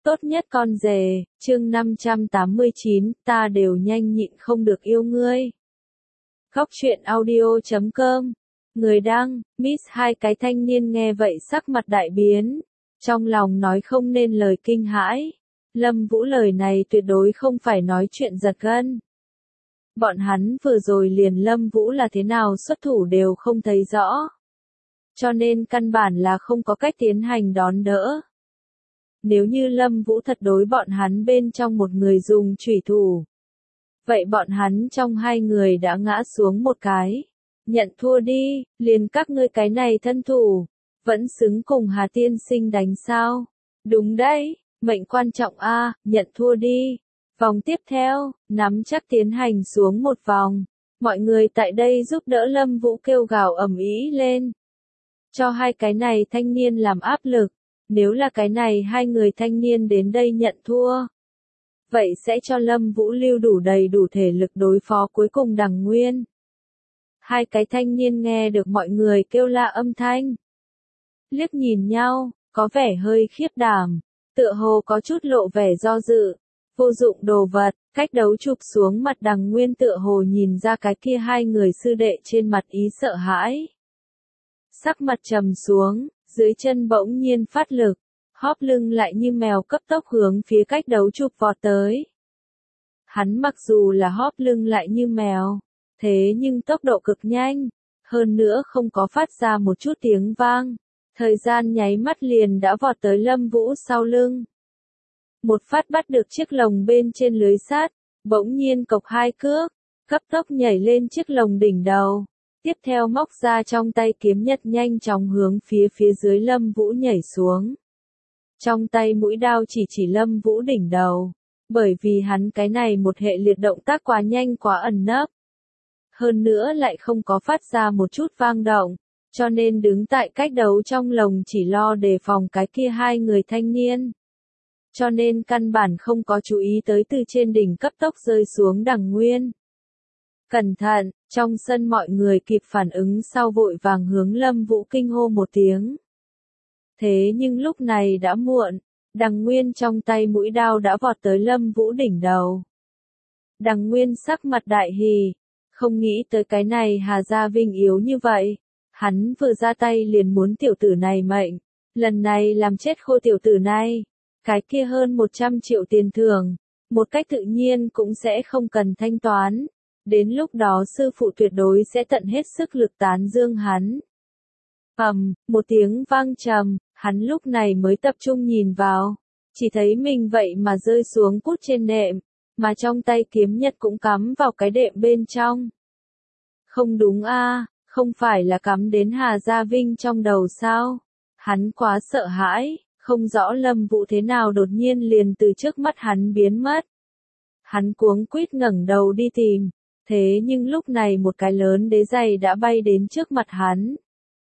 Tốt nhất con rể, chương 589, ta đều nhanh nhịn không được yêu ngươi. Góc truyện audio.com. Người đăng, Miss hai cái thanh niên nghe vậy sắc mặt đại biến. Trong lòng nói không nên lời kinh hãi. Lâm Vũ lời này tuyệt đối không phải nói chuyện giật gân. Bọn hắn vừa rồi liền Lâm Vũ là thế nào xuất thủ đều không thấy rõ. Cho nên căn bản là không có cách tiến hành đón đỡ. Nếu như Lâm Vũ thật đối bọn hắn bên trong một người dùng chủy thủ. Vậy bọn hắn trong hai người đã ngã xuống một cái. Nhận thua đi, liền các ngươi cái này thân thủ. Vẫn xứng cùng Hà Tiên Sinh đánh sao? Đúng đấy, mệnh quan trọng a, nhận thua đi. Vòng tiếp theo, nắm chắc tiến hành xuống một vòng. Mọi người tại đây giúp đỡ Lâm Vũ kêu gào ầm ĩ lên. Cho hai cái này thanh niên làm áp lực. Nếu là cái này hai người thanh niên đến đây nhận thua. Vậy sẽ cho Lâm Vũ lưu đủ đầy đủ thể lực đối phó cuối cùng Đằng Nguyên. Hai cái thanh niên nghe được mọi người kêu la âm thanh. Liếc nhìn nhau, có vẻ hơi khiếp đảm, tựa hồ có chút lộ vẻ do dự. Vô dụng đồ vật, cách đấu chụp xuống mặt Đằng Nguyên tựa hồ nhìn ra cái kia hai người sư đệ trên mặt ý sợ hãi. Sắc mặt trầm xuống. Dưới chân bỗng nhiên phát lực, hóp lưng lại như mèo cấp tốc hướng phía cách đấu chụp vọt tới. Hắn mặc dù là hóp lưng lại như mèo, thế nhưng tốc độ cực nhanh, hơn nữa không có phát ra một chút tiếng vang. Thời gian nháy mắt liền đã vọt tới Lâm Vũ sau lưng. Một phát bắt được chiếc lồng bên trên lưới sắt, bỗng nhiên cộc hai cước, cấp tốc nhảy lên chiếc lồng đỉnh đầu. Tiếp theo móc ra trong tay kiếm nhật nhanh chóng hướng phía dưới Lâm Vũ nhảy xuống. Trong tay mũi đao chỉ Lâm Vũ đỉnh đầu, bởi vì hắn cái này một hệ liệt động tác quá nhanh quá ẩn nấp. Hơn nữa lại không có phát ra một chút vang động, cho nên đứng tại cách đấu trong lồng chỉ lo đề phòng cái kia hai người thanh niên. Cho nên căn bản không có chú ý tới từ trên đỉnh cấp tốc rơi xuống Đằng Nguyên. Cẩn thận, trong sân mọi người kịp phản ứng sau vội vàng hướng Lâm Vũ kinh hô một tiếng. Thế nhưng lúc này đã muộn, Đằng Nguyên trong tay mũi đao đã vọt tới Lâm Vũ đỉnh đầu. Đằng Nguyên sắc mặt đại hỉ, không nghĩ tới cái này Hà Gia Vinh yếu như vậy. Hắn vừa ra tay liền muốn tiểu tử này mệnh, lần này làm chết khô tiểu tử này. Cái kia hơn 100 triệu tiền thưởng, một cách tự nhiên cũng sẽ không cần thanh toán. Đến lúc đó sư phụ tuyệt đối sẽ tận hết sức lực tán dương hắn. Một tiếng vang trầm, hắn lúc này mới tập trung nhìn vào. Chỉ thấy mình vậy mà rơi xuống cút trên nệm, mà trong tay kiếm nhật cũng cắm vào cái đệm bên trong. Không đúng a, không phải là cắm đến Hà Gia Vinh trong đầu sao? Hắn quá sợ hãi, không rõ Lâm Vũ thế nào đột nhiên liền từ trước mắt hắn biến mất. Hắn cuống quýt ngẩng đầu đi tìm. Thế nhưng lúc này một cái lớn đế giày đã bay đến trước mặt hắn.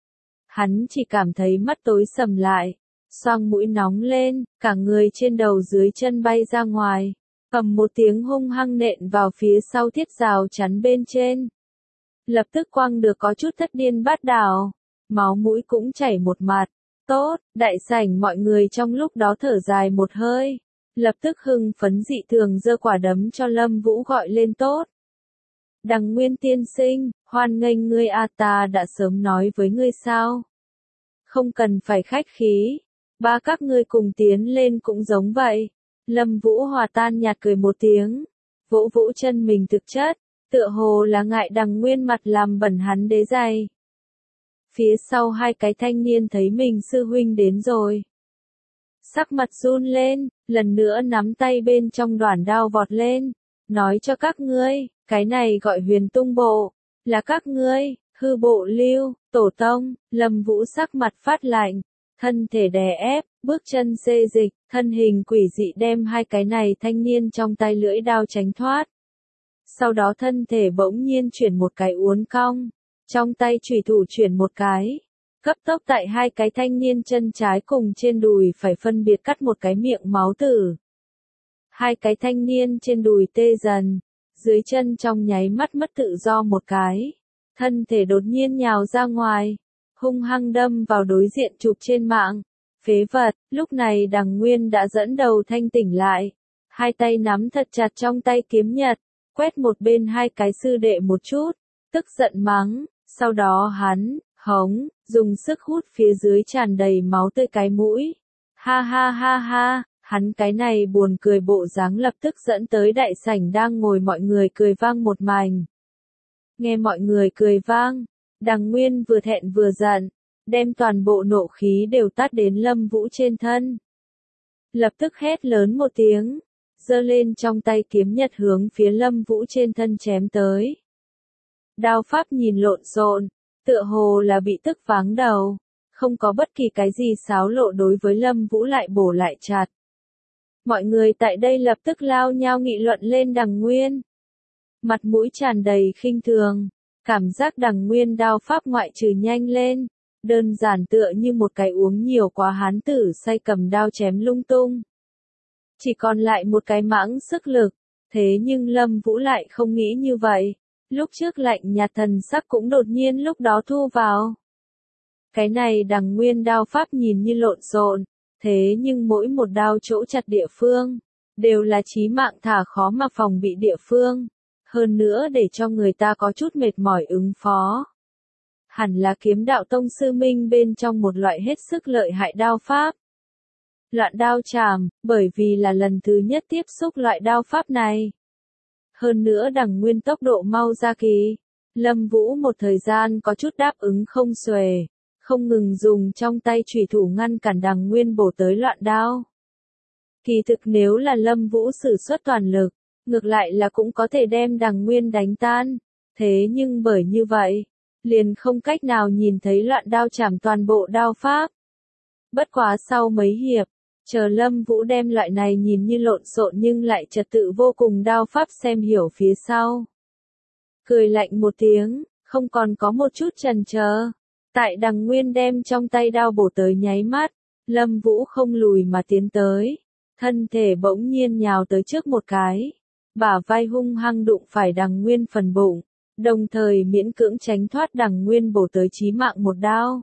Hắn chỉ cảm thấy mắt tối sầm lại, xoang mũi nóng lên, cả người trên đầu dưới chân bay ra ngoài, một tiếng hung hăng nện vào phía sau thiết rào chắn bên trên. Lập tức quăng được có chút thất điên bát đảo, máu mũi cũng chảy một mặt. Tốt, đại sảnh mọi người trong lúc đó thở dài một hơi, lập tức hưng phấn dị thường giơ quả đấm cho Lâm Vũ gọi lên tốt. Đằng Nguyên tiên sinh, hoan nghênh ngươi a, ta đã sớm nói với ngươi sao? Không cần phải khách khí, ba các ngươi cùng tiến lên cũng giống vậy. Lâm Vũ hòa tan nhạt cười một tiếng, vỗ vỗ chân mình thực chất, tựa hồ là ngại Đằng Nguyên mặt làm bẩn hắn đế giày. Phía sau hai cái thanh niên thấy mình sư huynh đến rồi. Sắc mặt run lên, lần nữa nắm tay bên trong đoản đao vọt lên, nói cho các ngươi. Cái này gọi Huyền Tung Bộ, là các ngươi, hư bộ lưu, tổ tông. Lâm Vũ sắc mặt phát lạnh, thân thể đè ép, bước chân xê dịch, thân hình quỷ dị đem hai cái này thanh niên trong tay lưỡi đao tránh thoát. Sau đó thân thể bỗng nhiên chuyển một cái uốn cong, trong tay chủy thủ chuyển một cái, cấp tốc tại hai cái thanh niên chân trái cùng trên đùi phải phân biệt cắt một cái miệng máu tử. Hai cái thanh niên trên đùi tê dần. Dưới chân trong nháy mắt mất tự do một cái, thân thể đột nhiên nhào ra ngoài, hung hăng đâm vào đối diện chụp trên mạng, Phế vật, lúc này Đằng Nguyên đã dẫn đầu thanh tỉnh lại. Hai tay nắm thật chặt trong tay kiếm nhật, quét một bên hai cái sư đệ một chút, tức giận mắng, sau đó hắn, hống, dùng sức hút phía dưới tràn đầy máu tươi cái mũi. Ha ha ha ha, hắn cái này buồn cười bộ dáng lập tức dẫn tới đại sảnh đang ngồi mọi người cười vang một mảnh. Nghe mọi người cười vang, Đằng Nguyên vừa thẹn vừa giận, đem toàn bộ nộ khí đều tát đến Lâm Vũ trên thân. Lập tức hét lớn một tiếng, giơ lên trong tay kiếm nhật hướng phía Lâm Vũ trên thân chém tới. Đao pháp nhìn lộn xộn, tựa hồ là bị tức váng đầu, không có bất kỳ cái gì xáo lộ đối với Lâm Vũ lại bổ lại chặt. Mọi người tại đây lập tức lao nhao nghị luận lên Đằng Nguyên. Mặt mũi tràn đầy khinh thường, cảm giác Đằng Nguyên đao pháp ngoại trừ nhanh lên, đơn giản tựa như một cái uống nhiều quá hán tử say cầm đao chém lung tung. Chỉ còn lại một cái mãng sức lực, thế nhưng Lâm Vũ lại không nghĩ như vậy. Lúc trước lạnh nhạt thần sắc cũng đột nhiên lúc đó thu vào. Cái này Đằng Nguyên đao pháp nhìn như lộn xộn, thế nhưng mỗi một đao chỗ chặt địa phương, đều là chí mạng thả khó mà phòng bị địa phương. Hơn nữa để cho người ta có chút mệt mỏi ứng phó. Hẳn là kiếm đạo tông sư minh bên trong một loại hết sức lợi hại đao pháp. Loạn đao chàm, bởi vì là lần thứ nhất tiếp xúc loại đao pháp này. Hơn nữa Đằng Nguyên tốc độ mau ra kỳ. Lâm Vũ một thời gian có chút đáp ứng không xuề, không ngừng dùng trong tay chủy thủ ngăn cản Đằng Nguyên bổ tới loạn đao. Kỳ thực nếu là Lâm Vũ sử xuất toàn lực, ngược lại là cũng có thể đem Đằng Nguyên đánh tan. Thế nhưng bởi như vậy, liền không cách nào nhìn thấy loạn đao chảm toàn bộ đao pháp. Bất quá sau mấy hiệp, chờ Lâm Vũ đem loại này nhìn như lộn xộn nhưng lại trật tự vô cùng đao pháp xem hiểu phía sau. Cười lạnh một tiếng, không còn có một chút chần chờ. Tại Đằng Nguyên đem trong tay đao bổ tới nháy mắt, Lâm Vũ không lùi mà tiến tới. Thân thể bỗng nhiên nhào tới trước một cái. Bả vai hung hăng đụng phải Đằng Nguyên phần bụng, đồng thời miễn cưỡng tránh thoát Đằng Nguyên bổ tới chí mạng một đao.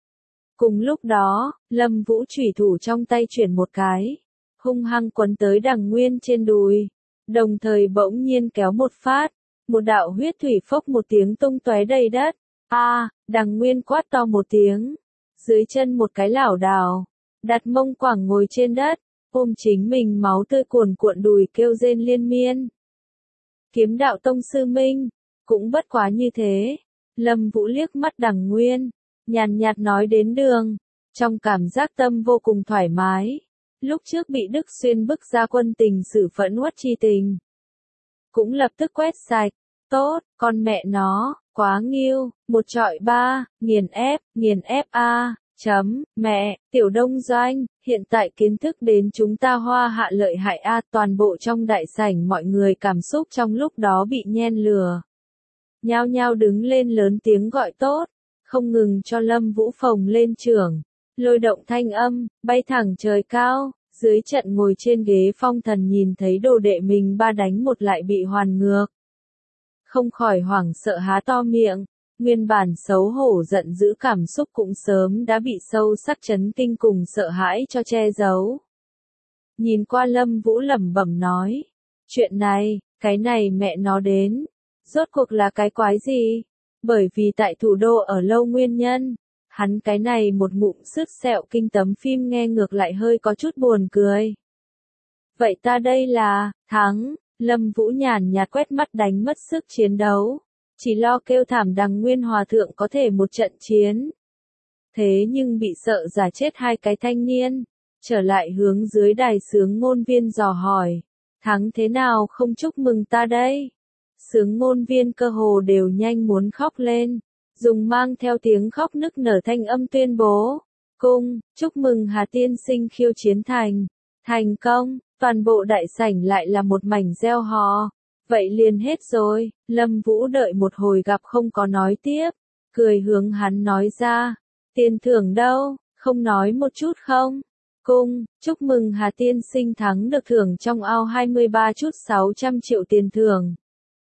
Cùng lúc đó, Lâm Vũ chủy thủ trong tay chuyển một cái, hung hăng quấn tới Đằng Nguyên trên đùi, đồng thời bỗng nhiên kéo một phát, một đạo huyết thủy phốc một tiếng tung tóe đầy đất. Đằng Nguyên quát to một tiếng, dưới chân một cái lảo đảo, đặt mông quẳng ngồi trên đất, ôm chính mình máu tươi cuồn cuộn đùi kêu rên liên miên. Kiếm đạo tông sư minh, cũng bất quá như thế. Lâm Vũ liếc mắt Đằng Nguyên, nhàn nhạt nói đến đường, trong cảm giác tâm vô cùng thoải mái. Lúc trước bị Đức Xuyên bức ra quân tình xử phẫn uất chi tình, cũng lập tức quét sạch. Tốt, con mẹ nó, quá nghiêu, một trọi ba, nghiền ép a. Mẹ, Tiểu Đông Doanh, hiện tại kiến thức đến chúng ta Hoa Hạ lợi hại a. Toàn bộ trong đại sảnh mọi người cảm xúc trong lúc đó bị nhen lửa. Nhao nhao đứng lên lớn tiếng gọi tốt, không ngừng cho Lâm Vũ phồng lên chưởng, lôi động thanh âm, bay thẳng trời cao. Dưới trận ngồi trên ghế Phong Thần nhìn thấy đồ đệ mình 3 đánh 1 lại bị hoàn ngược, không khỏi hoảng sợ há to miệng. Nguyên bản xấu hổ giận dữ cảm xúc cũng sớm đã bị sâu sắc chấn kinh cùng sợ hãi cho che giấu. Nhìn qua Lâm Vũ lẩm bẩm nói, chuyện này, cái này mẹ nó đến, rốt cuộc là cái quái gì? Bởi vì tại thủ đô ở lâu nguyên nhân, hắn cái này một ngụm sứt sẹo kinh tấm phim nghe ngược lại hơi có chút buồn cười. Vậy ta đây là, thắng, Lâm Vũ nhàn nhạt quét mắt đánh mất sức chiến đấu. Chỉ lo kêu thảm Đằng Nguyên hòa thượng có thể một trận chiến. Thế nhưng bị sợ giả chết hai cái thanh niên, trở lại hướng dưới đài sướng ngôn viên dò hỏi, thắng thế nào không chúc mừng ta đây? Sướng ngôn viên cơ hồ đều nhanh muốn khóc lên, dùng mang theo tiếng khóc nức nở thanh âm tuyên bố, cung, chúc mừng Hà tiên sinh khiêu chiến thành công, toàn bộ đại sảnh lại là một mảnh reo hò. Vậy liền hết rồi, Lâm Vũ đợi một hồi gặp không có nói tiếp, cười hướng hắn nói ra, tiền thưởng đâu, không nói một chút không? Cung, chúc mừng Hà tiên sinh thắng được thưởng trong ao 23 chút 600 triệu tiền thưởng.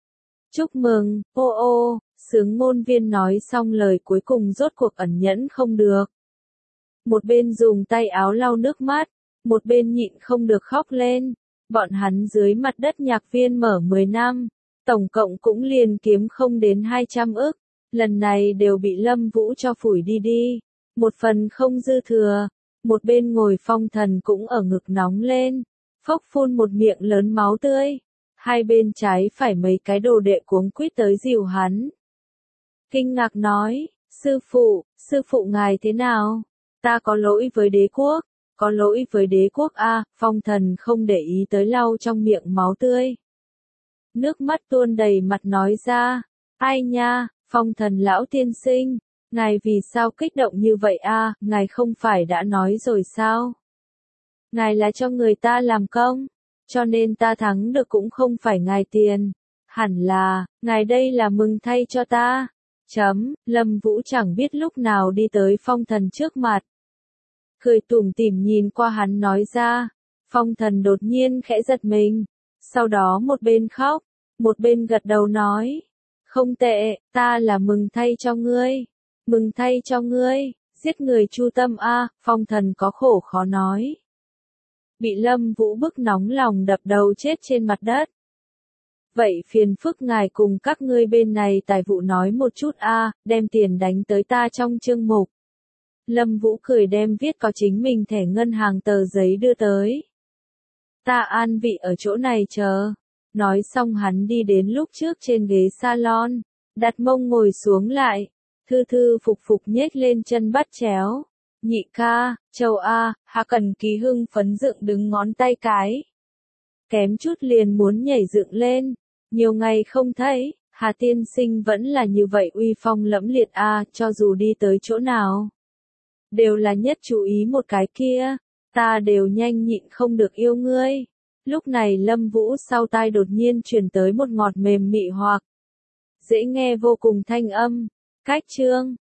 Chúc mừng, ô, sướng ngôn viên nói xong lời cuối cùng rốt cuộc ẩn nhẫn không được. một bên dùng tay áo lau nước mắt, một bên nhịn không được khóc lên. Bọn hắn dưới mặt đất nhạc viên mở 10 năm, tổng cộng cũng liền kiếm không đến 200 ức, lần này đều bị Lâm Vũ cho phủi đi, một phần không dư thừa. Một bên ngồi Phong Thần cũng ở ngực nóng lên, phốc phun một miệng lớn máu tươi. Hai bên trái phải mấy cái đồ đệ cuống quýt tới dìu hắn. Kinh ngạc nói, sư phụ ngài thế nào? Ta có lỗi với đế quốc, có lỗi với đế quốc a. Phong Thần không để ý tới lau trong miệng máu tươi. Nước mắt tuôn đầy mặt nói ra, ai nha, Phong Thần lão tiên sinh, ngài vì sao kích động như vậy a? Ngài không phải đã nói rồi sao? Ngài là cho người ta làm công, cho nên ta thắng được cũng không phải ngài tiền. Hẳn là, ngài đây là mừng thay cho ta. Lâm Vũ chẳng biết lúc nào đi tới Phong Thần trước mặt. Cười tủm tỉm nhìn qua hắn nói ra. Phong Thần đột nhiên khẽ giật mình. Sau đó một bên khóc, một bên gật đầu nói. Không tệ, ta là mừng thay cho ngươi. Mừng thay cho ngươi, giết người chu tâm a. Phong Thần có khổ khó nói. Bị Lâm Vũ bức nóng lòng đập đầu chết trên mặt đất. Vậy phiền phức ngài cùng các ngươi bên này tài vụ nói một chút a, đem tiền đánh tới ta trong chương mục. Lâm Vũ cười đem viết có chính mình thẻ ngân hàng tờ giấy đưa tới. Ta an vị ở chỗ này chờ. Nói xong hắn đi đến lúc trước trên ghế salon, đặt mông ngồi xuống lại, thư thư phục phục nhếch lên chân bắt chéo. Nhị ca, Châu A, Hà Cần Ký hưng phấn dựng đứng ngón tay cái. Kém chút liền muốn nhảy dựng lên. Nhiều ngày không thấy, Hà tiên sinh vẫn là như vậy uy phong lẫm liệt a, cho dù đi tới chỗ nào. Đều là nhất chú ý một cái kia, ta đều nhanh nhịn không được yêu ngươi. Lúc này Lâm Vũ sau tai đột nhiên truyền tới một ngọt mềm mị hoặc dễ nghe vô cùng thanh âm. Cách chương